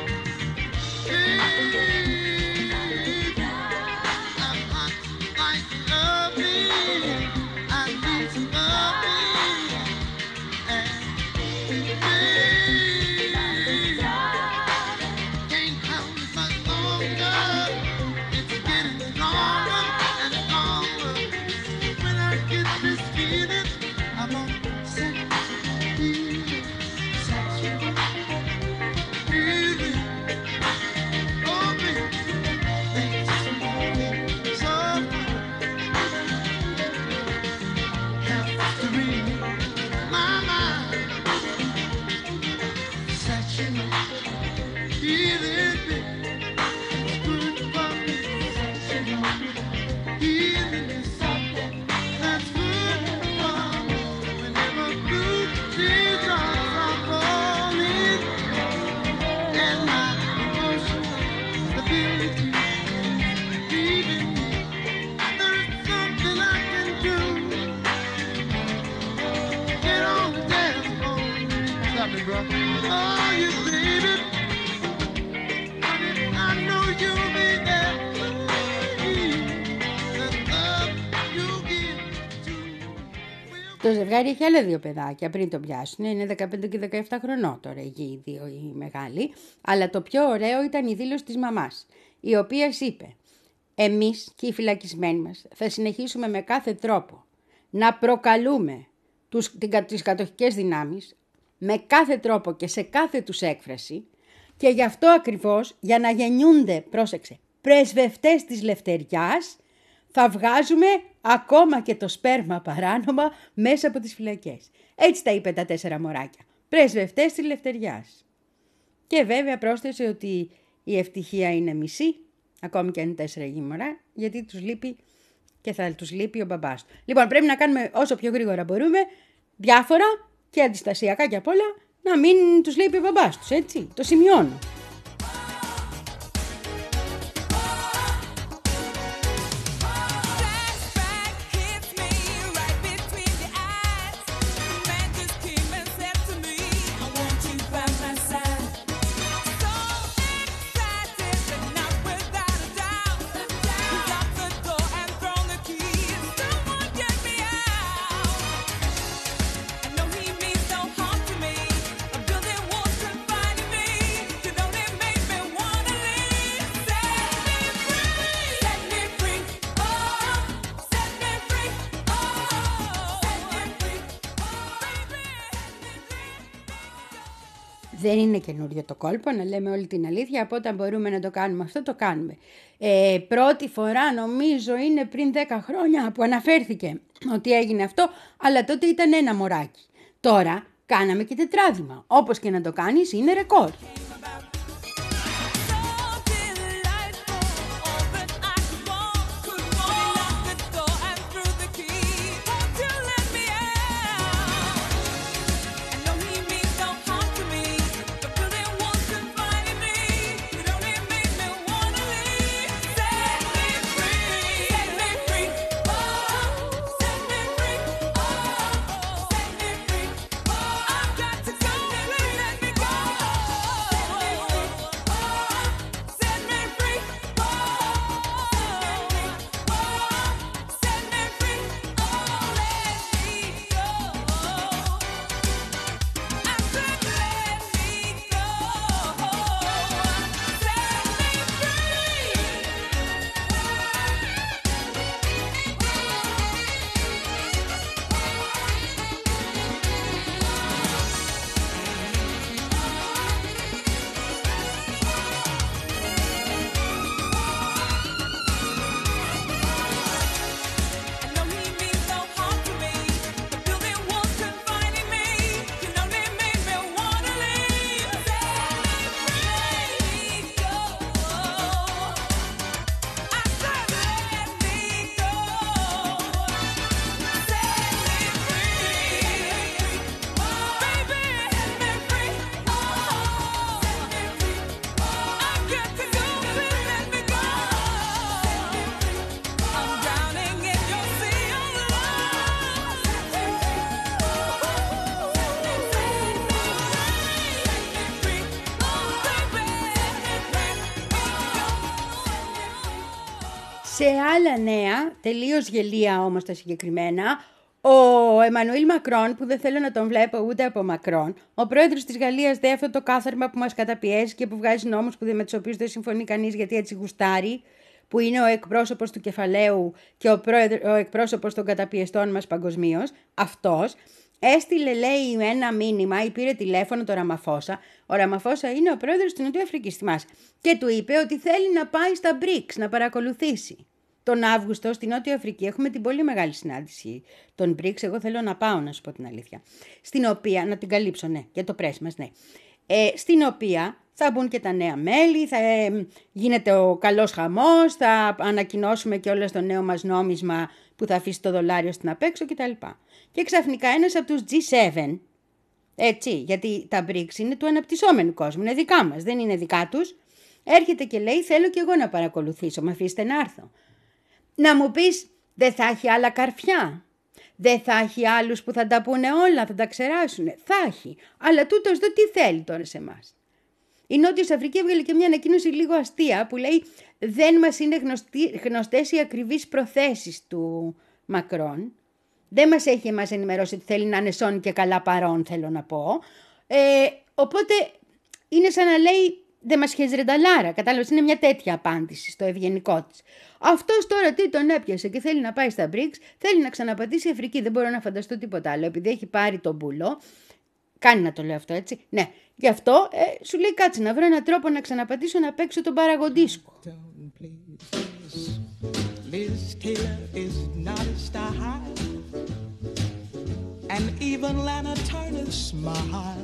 Baby, I'm hot like loving. I need some loving. And baby, can't hold it much longer. It's getting stronger and stronger. When I get this feeling, I'm on sexual feeling, sexual feeling. Oh, baby, things are so have to read my mind. Sexual feeling, baby, good for me. Sexual healing is something that's good for me. Whenever blue teardrops are falling and my emotional stability is leaving me, there's something I can do. Get on the dance floor. Stop me, bro. Oh, you baby. Honey, I know you'll be there. The love you give to will Το ζευγάρι έχει άλλα δύο παιδάκια πριν το πιάσουν. Είναι δεκαπέντε και δεκαεπτά χρονών τώρα εκεί οι δύο οι μεγάλοι. Αλλά το πιο ωραίο ήταν η δήλωση της μαμάς, η οποία είπε: εμείς και οι φυλακισμένοι μας θα συνεχίσουμε με κάθε τρόπο να προκαλούμε τους, την, τις κατοχικές δυνάμεις με κάθε τρόπο και σε κάθε τους έκφραση, και γι' αυτό ακριβώς, για να γεννιούνται, πρόσεξε, πρεσβευτές της λευτεριάς, θα βγάζουμε ακόμα και το σπέρμα παράνομα μέσα από τις φυλακές. Έτσι τα είπε τα τέσσερα μωράκια. Πρεσβευτές της λευτεριάς. Και βέβαια πρόσθεσε ότι η ευτυχία είναι μισή, ακόμη και αν είναι τέσσερα γη μωρά, γιατί τους λείπει και θα τους λείπει ο μπαμπάς του. Λοιπόν, πρέπει να κάνουμε όσο πιο γρήγορα μπορούμε, διάφορα και αντιστασιακά και απ' όλα, να μην τους λείπει ο μπαμπάς τους, έτσι. Το σημειώνω. Flashback hits me right between the eyes. Man just came and said to me, I want you by my side. So excited, but not without a doubt. He locked the door and thrown the key. Someone get me out. I know he means no harm to me. A building walls confining me. You know they make me wanna leave. Set me free, set me free, oh, set me free, oh, set me free, oh, baby, Δεν είναι καινούριο το κόλπο, να λέμε όλη την αλήθεια, από όταν μπορούμε να το κάνουμε αυτό, το κάνουμε. Ε, πρώτη φορά νομίζω είναι πριν δέκα χρόνια που αναφέρθηκε ότι έγινε αυτό, αλλά τότε ήταν ένα μωράκι. Τώρα κάναμε και τετράδημα. Όπως και να το κάνεις είναι ρεκόρ. so delightful. All that I could want, could want. He locked the door and threw the key. Won't you let me out? I know he means no harm to me. The building walls confining me. It only made me wanna leave. Set me free, set me free, oh, set me free, oh, set me free, oh. I've got to go, let me go. Σε άλλα νέα, τελείως γελία όμως τα συγκεκριμένα, ο Εμμανουήλ Μακρόν, που δεν θέλω να τον βλέπω ούτε από Μακρόν, ο πρόεδρος της Γαλλίας, δε αυτό το κάθαρμα που μας καταπιέζει και που βγάζει νόμους που, με τους οποίους δεν συμφωνεί κανείς γιατί έτσι γουστάρει, που είναι ο εκπρόσωπος του κεφαλαίου και ο, πρόεδρο, ο εκπρόσωπος των καταπιεστών μας παγκοσμίως, αυτός έστειλε, λέει, ένα μήνυμα ή πήρε τηλέφωνο το Ραμαφώσα. Ο Ραμαφώσα είναι ο πρόεδρος της Νοτιού Αφρικής, θυμάσαι, και του είπε ότι θέλει να πάει στα μπρικς να παρακολουθήσει. Τον Αύγουστο στη Νότια Αφρική έχουμε την πολύ μεγάλη συνάντηση των μπρικς. Εγώ θέλω να πάω, να σου πω την αλήθεια. Στην οποία, να την καλύψω, ναι, για το πρέσ μας, ναι. Ε, στην οποία θα μπουν και τα νέα μέλη, θα ε, γίνεται ο καλός χαμός, θα ανακοινώσουμε και όλα στο νέο μας νόμισμα που θα αφήσει το δολάριο στην απέξω κτλ. Και ξαφνικά ένας από τους τζι σέβεν, έτσι, γιατί τα μπρικς είναι του αναπτυσσόμενου κόσμου, είναι δικά μας, δεν είναι δικά τους, έρχεται και λέει θέλω και εγώ να παρακολουθήσω, με αφήσετε να έρθω. Να μου πεις, δεν θα έχει άλλα καρφιά, δεν θα έχει άλλους που θα τα πούνε όλα, θα τα ξεράσουνε, θα έχει, αλλά τούτος εδώ τι θέλει τώρα σε εμάς. Η Νότιος Αφρική έβγαλε και μια ανακοίνωση λίγο αστεία που λέει δεν μας είναι γνωστή, γνωστές οι ακριβείς προθέσεις του Μακρόν. Δεν μας έχει εμάς ενημερώσει ότι θέλει να είναι σόν και καλά παρόν, θέλω να πω. Ε, οπότε είναι σαν να λέει δεν μας χέζει ρενταλάρα. Κατάλαβες, είναι μια τέτοια απάντηση στο ευγενικό της. Αυτός τώρα τι τον έπιασε και θέλει να πάει στα μπρικς, θέλει να ξαναπατήσει η Αφρική. Δεν μπορώ να φανταστώ τίποτα άλλο, επειδή έχει πάρει τον μπουλό. Κάνει να το λέω αυτό, έτσι. Ναι, γι' αυτό ε, σου λέει κάτσε να βρω έναν τρόπο να ξαναπατήσω να παίξω τον παραγοντίσκο. Liz Taylor is not a star high, and even Lana Turner's smile,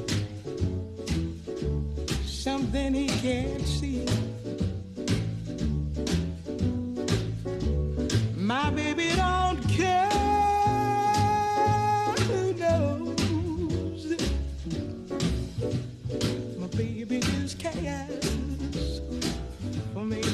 something he can't see. My baby don't care who knows. My baby just cares for me.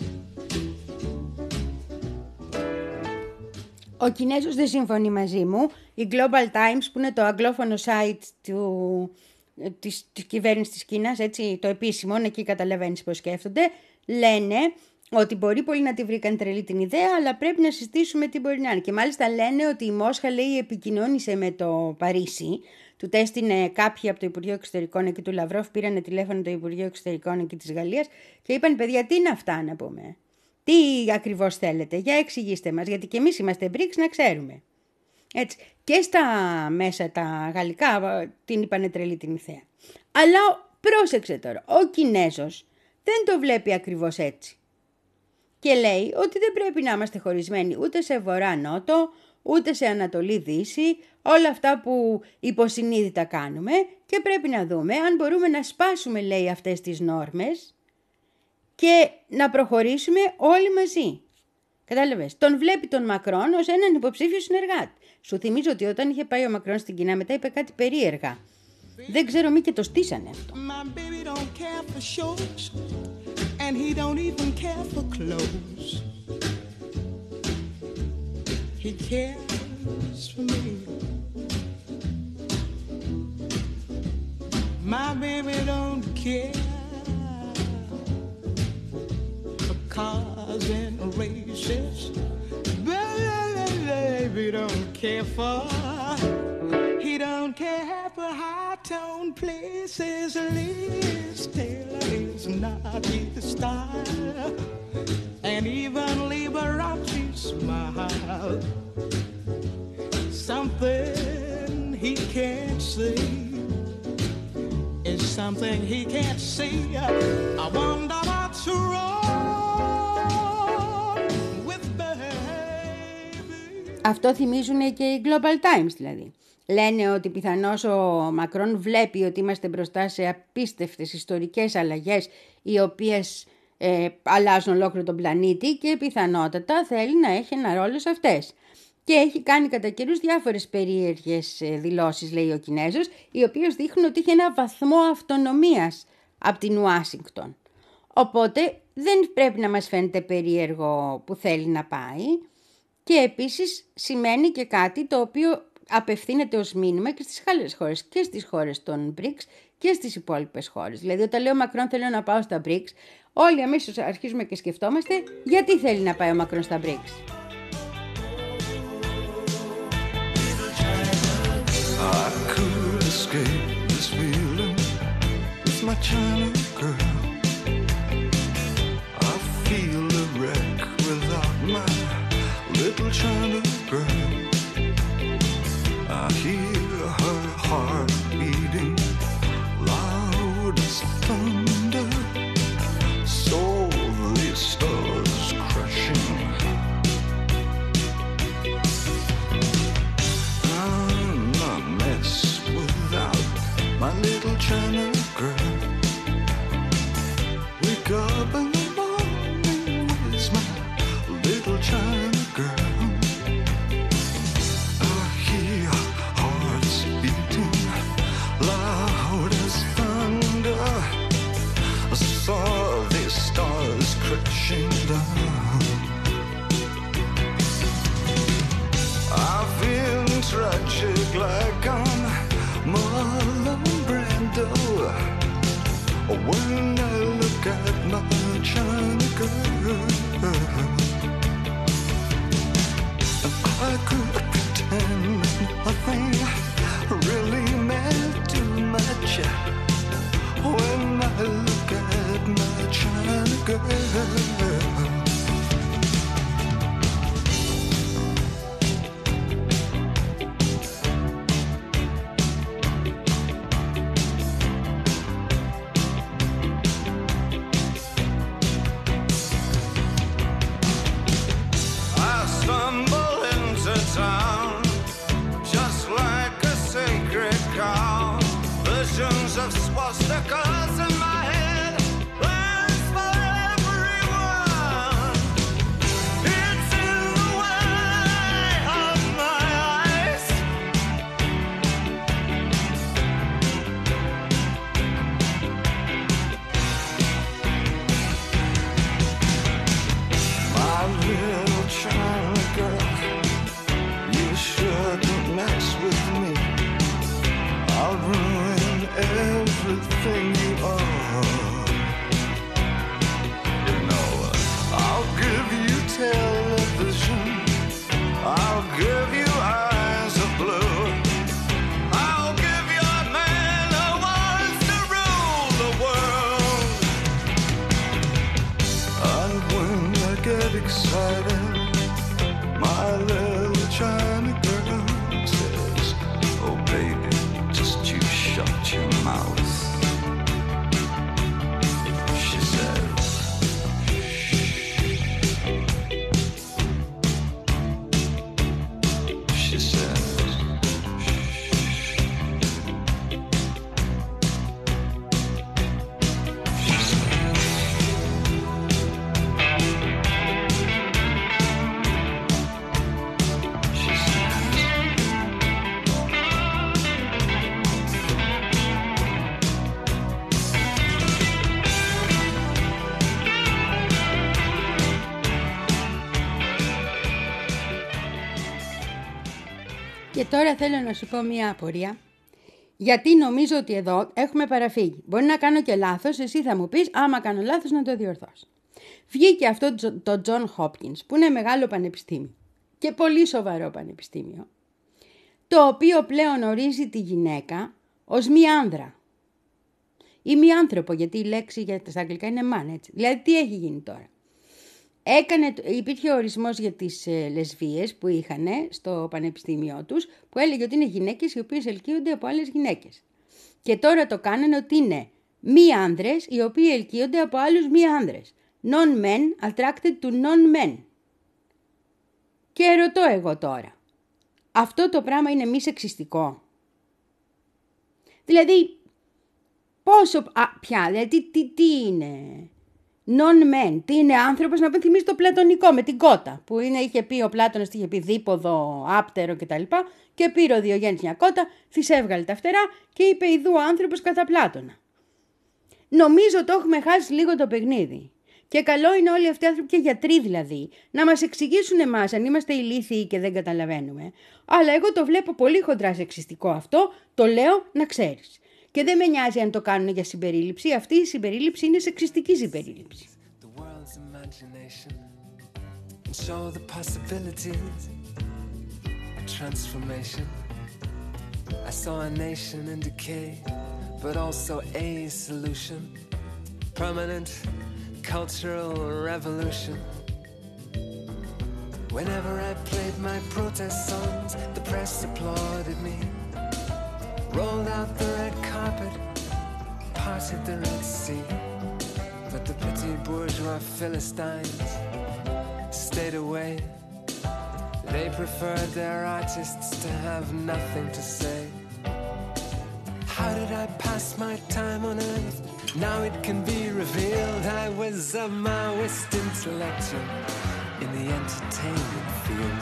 Ο Κινέζος δεν συμφωνεί μαζί μου. Η Global Times, που είναι το αγγλόφωνο site του, της, της κυβέρνησης της Κίνας, έτσι, το επίσημο, εκεί καταλαβαίνεις πώς σκέφτονται, λένε ότι μπορεί πολύ να τη βρήκαν τρελή την ιδέα, αλλά πρέπει να συζητήσουμε τι μπορεί να είναι. Και μάλιστα λένε ότι η Μόσχα, λέει, επικοινώνησε με το Παρίσι, του τέστηνε κάποιοι από το Υπουργείο Εξωτερικών εκεί του Λαυρόφ, πήρανε τηλέφωνο το Υπουργείο Εξωτερικών εκεί της Γαλλίας και είπαν παιδιά τι είναι αυτά να πούμε. Τι ακριβώς θέλετε, για εξηγήστε μας, γιατί και εμείς είμαστε μπρικς να ξέρουμε. Έτσι. Και στα μέσα τα γαλλικά την είπανε τρελή την ιδέα. Αλλά πρόσεξε τώρα, ο Κινέζος δεν το βλέπει ακριβώς έτσι. Και λέει ότι δεν πρέπει να είμαστε χωρισμένοι ούτε σε βορρά-νότο, ούτε σε Ανατολή-Δύση, όλα αυτά που υποσυνείδητα κάνουμε και πρέπει να δούμε αν μπορούμε να σπάσουμε, λέει, αυτές τις νόρμες και να προχωρήσουμε όλοι μαζί. Κατάλαβες, τον βλέπει τον Μακρόν ως έναν υποψήφιο συνεργάτη. Σου θυμίζω ότι όταν είχε πάει ο Μακρόν στην Κίνα μετά είπε κάτι περίεργα. Δεν ξέρω μη και το στήσανε αυτό. My baby don't care for shows, and he don't even care for clothes. He cares for me. My baby don't care for cars and races. Baby don't care for. He don't care for high-tone places. Liz Taylor is not his style, and even Liberace smile. Something he can't see is something he can't see. I wonder what's wrong with baby. Αυτό θυμίζουν και οι Global Times δηλαδή. Λένε ότι πιθανώς ο Μακρόν βλέπει ότι είμαστε μπροστά σε απίστευτες ιστορικές αλλαγές οι οποίες ε, αλλάζουν ολόκληρο τον πλανήτη και πιθανότατα θέλει να έχει ένα ρόλο σε αυτές. Και έχει κάνει κατά καιρούς διάφορες περίεργες δηλώσεις, λέει ο Κινέζος, οι οποίες δείχνουν ότι έχει ένα βαθμό αυτονομίας από την Ουάσιγκτον. Οπότε δεν πρέπει να μας φαίνεται περίεργο που θέλει να πάει και επίσης σημαίνει και κάτι το οποίο απευθύνεται ως μήνυμα και στις άλλες χώρες και στις χώρες των μπρικς και στις υπόλοιπες χώρες. Δηλαδή όταν λέω Μακρόν θέλω να πάω στα μπρικς, όλοι αμέσως αρχίζουμε και σκεφτόμαστε γιατί θέλει να πάει ο Μακρόν στα μπρικς. I could escape this feeling with my China girl. I feel a wreck without my little China girl. I hear her heart beating loud as thunder. So the stars crashing. I'm a mess without my little China girl. Wake up in the morning with my little China girl. I hear hearts beating loud as thunder. I saw the stars crashing down. I feel tragic like I'm Marlon Brando when I look at my China girl. I could pretend nothing really meant too much when I look at my China girl. I stumble into town just like a sacred cow. Visions of swastikas in my head, plans for everyone. It's in the way of my eyes. My little China girl, you shouldn't mess with me. I'll ruin everything you are. You know, I'll give you television. I'll give you eyes of blue. I'll give you a man who wants to rule the world. And when I get excited, my little China girl says, oh baby, just you shut your mouth. She says, she says, she says, she Και τώρα θέλω να σου πω μία απορία, γιατί νομίζω ότι εδώ έχουμε παραφύγει. Μπορεί να κάνω και λάθος, εσύ θα μου πεις, άμα κάνω λάθος να το διορθώσω. Βγήκε αυτό το John Hopkins, που είναι μεγάλο πανεπιστήμιο και πολύ σοβαρό πανεπιστήμιο, το οποίο πλέον ορίζει τη γυναίκα ως μη άνδρα ή μη άνθρωπο, γιατί η λέξη για τα αγγλικά είναι man, έτσι. Δηλαδή τι έχει γίνει τώρα. Έκανε, υπήρχε ορισμός για τις ε, λεσβίες που είχαν στο πανεπιστήμιό τους, που έλεγε ότι είναι γυναίκες οι οποίες ελκύονται από άλλες γυναίκες. Και τώρα το κάνανε ότι είναι μη άνδρες οι οποίοι ελκύονται από άλλους μη άνδρες. Non-men attracted to non-men. Και ρωτώ εγώ τώρα, αυτό το πράγμα είναι μη σεξιστικό? Δηλαδή, πόσο, α, πια, δηλαδή, τι, τι, τι είναι... Non-men, τι είναι άνθρωπος, να θυμίσει το πλατωνικό με την κότα, που είναι, είχε πει ο Πλάτωνας, είχε πει δίποδο, άπτερο κτλ. Και πήρε ο Διογέννης μια κότα, της έβγαλε τα φτερά και είπε ιδού άνθρωπος κατά Πλάτωνα. Νομίζω το έχουμε χάσει λίγο το παιχνίδι. Και καλό είναι όλοι αυτοί οι άνθρωποι, και γιατροί δηλαδή, να μας εξηγήσουν εμάς αν είμαστε ηλίθιοι και δεν καταλαβαίνουμε. Αλλά εγώ το βλέπω πολύ χοντρά σεξιστικό αυτό, το λέω να ξέρεις. Και δεν με νοιάζει αν το κάνουν για συμπερίληψη, αυτή η συμπερίληψη είναι σεξιστική συμπερίληψη. The world's imagination and show the possibilities of transformation. I saw a nation in decay, but also a solution. Permanent cultural revolution. Whenever I played my protest songs, the press applauded me. Rolled out the red carpet, parted the Red Sea. But the petty bourgeois Philistines stayed away. They preferred their artists to have nothing to say. How did I pass my time on earth? Now it can be revealed I was a Maoist intellectual in the entertainment field.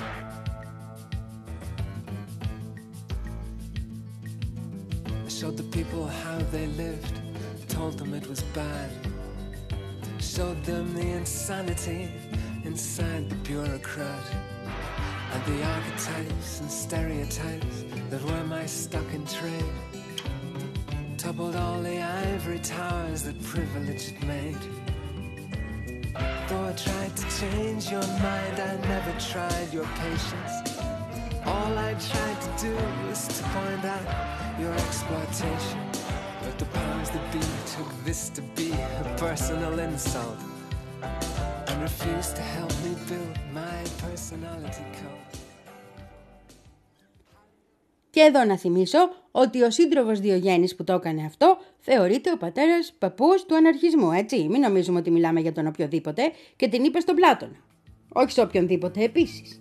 I showed the people how they lived, told them it was bad. Showed them the insanity inside the bureaucrat, and the archetypes and stereotypes that were my stock in trade. Toppled all the ivory towers that privilege had made. Though I tried to change your mind, I never tried your patience. All I tried to do was to point out your exploitation. But the powers that be took this to be a personal insult and refused to help me build my personality code. Και εδώ να θυμίσω ότι ο σύντροφος Διογέννης που το έκανε αυτό θεωρείται ο πατέρας παππούς του αναρχισμού, έτσι. Μην νομίζουμε ότι μιλάμε για τον οποιοδήποτε και την είπε στον Πλάτωνα. Όχι σε οποιονδήποτε επίσης.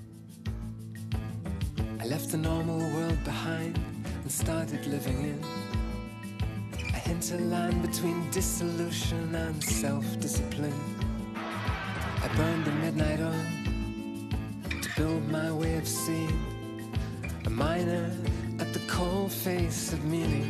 I left the normal world behind and started living in a hinterland between dissolution and self-discipline. I burned the midnight oil to build my way of seeing, a miner at the cold face of meaning.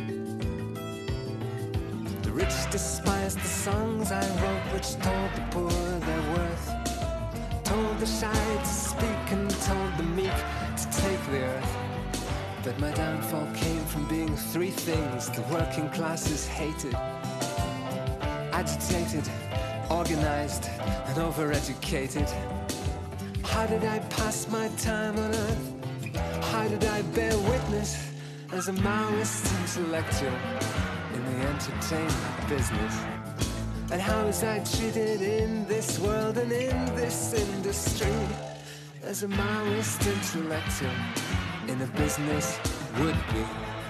The rich despised the songs I wrote which told the poor their worth, told the shy to speak and told the meek to take the earth. But my downfall came from being three things the working classes hated: agitated, organized, and overeducated. How did I pass my time on earth? How did I bear witness as a Maoist intellectual in the entertainment business? And how was I treated in this world and in this industry as a Maoist intellectual in a business would be?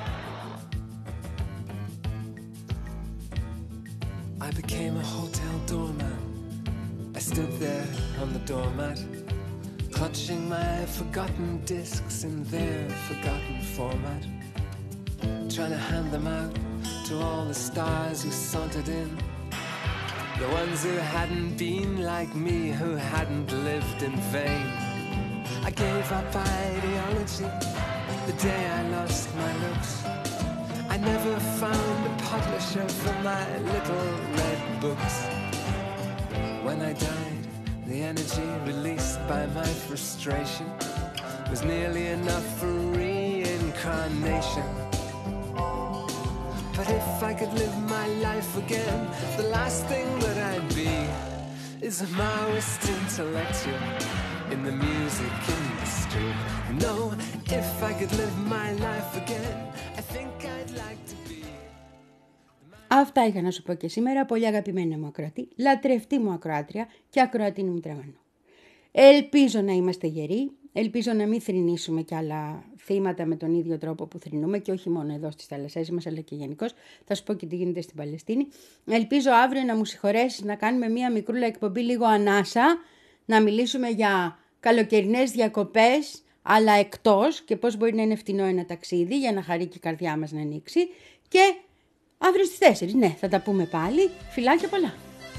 I became a hotel doorman. I stood there on the doormat, clutching my forgotten discs in their forgotten format, trying to hand them out to all the stars who sauntered in, the ones who hadn't been like me, who hadn't lived in vain. I gave up ideology the day I lost my looks. I never found a publisher for my little red books. When I died, the energy released by my frustration was nearly enough for reincarnation. But if I could live my life again, the last thing that I'd be is a Maoist intellectual in the music industry. No, if I could live my life again, I think I'd like to be. Αυτά είχα να σου πω και σήμερα, πολύ αγαπημένη μου ακροατή, λατρευτή μου ακροάτρια και ακροατίνη μου τραγανό. Ελπίζω να είμαστε γεροί, ελπίζω να μην θρηνήσουμε κι άλλα θύματα με τον ίδιο τρόπο που θρηνούμε και όχι μόνο εδώ στις θάλασσές μας αλλά και γενικώς. Θα σου πω και τι γίνεται στην Παλαιστίνη. Ελπίζω αύριο να μου συγχωρέσεις να κάνουμε μία μικρούλα εκπομπή λίγο ανάσα, να μιλήσουμε για καλοκαιρινές διακοπές αλλά εκτός και πώς μπορεί να είναι φτηνό ένα ταξίδι για να χαρεί και η καρδιά μας να ανοίξει. Και αύριο στις τέσσερις, ναι, θα τα πούμε πάλι. Φιλάκια πολλά.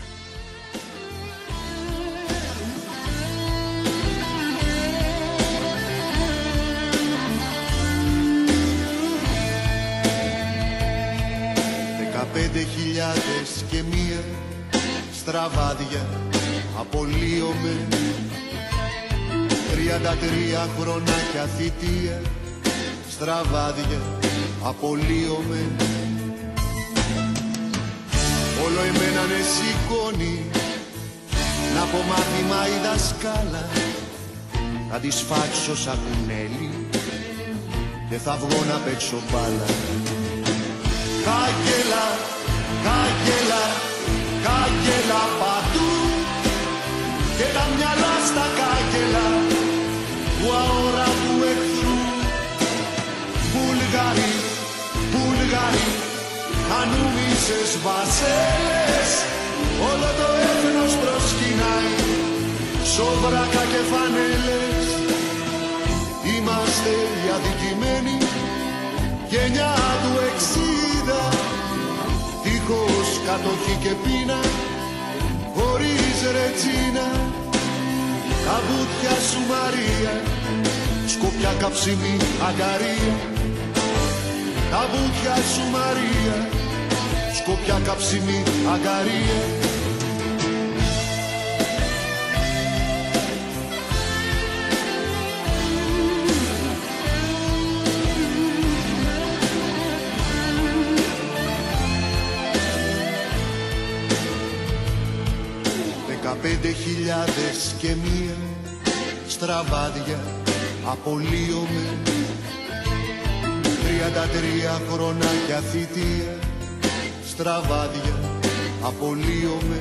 Δεκαπέντε χιλιάδες και μία στραβάδια απολύομαι, τριάντα τρία χρονάκια θητεία στραβάδια απολύομαι. όλο εμένα με σηκώνει. Να πω μάθημα η δασκάλα, θα τη σφάξω σαν κουνέλι και θα βγω να παίξω μπάλα. Κάγκελα, κάγκελα, κάγκελα παντού και τα μυαλά στα κάγκελα του αόρατου εχθρού. Βουλγαροί, Βουλγαροί, ανούμισες βασέλες, όλο το έθνος προσκυνάει, σόβρακα και φανέλες. Είμαστε οι αδικημένοι, γενιά του εξήντα, δίχως κατοχή και πείνα, χωρίς ρετσίνα. Τα βουτιά σου Μαρία, σκοπιά καψιμή αγκαρία. Τα βουτιά σου Μαρία, σκοπιά καψιμή αγκαρία. Δεκαπέντε χιλιάδες και μία στραβάδια απολύομαι, τριάντα τρία χρονάκια θητεία, στραβάδια απολύομαι.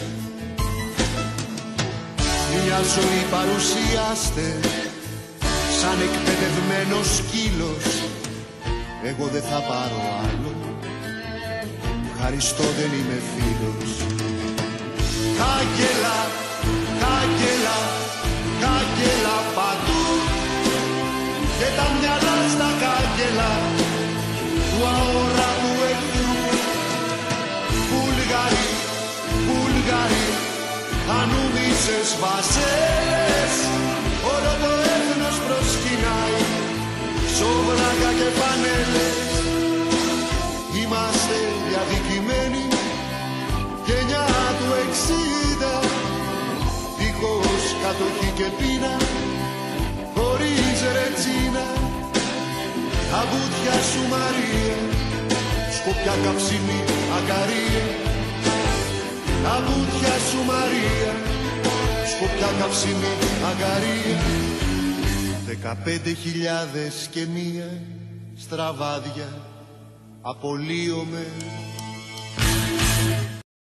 Μια ζωή παρουσιάστε σαν εκπαιδευμένος σκύλος, εγώ δεν θα πάρω άλλο, ευχαριστώ δεν είμαι φίλος. Κάγκελα, κάγκελα, κάγκελα παντού και τα μυαλά στα κάγκελα του αόρατου εχθρού. Βουλγαροί, Βουλγαροί, ανούμισες βασέλες, όλο το έθνος προσκυνάει, σόβρακα και φανέλες. Είμαστε οι αδικημένοι, γενιά του εξήντα, δίχως κατοχή και πείνα, χωρίς ρετσίνα. Τα βουτιά σου Μαρία, σκοπιά καψιμή αγκαρία. Τα βουτιά σου Μαρία, σκοπιά καψιμή αγκαρία. Δεκαπέντε χιλιάδες και μία στραβάδια απολύομαι.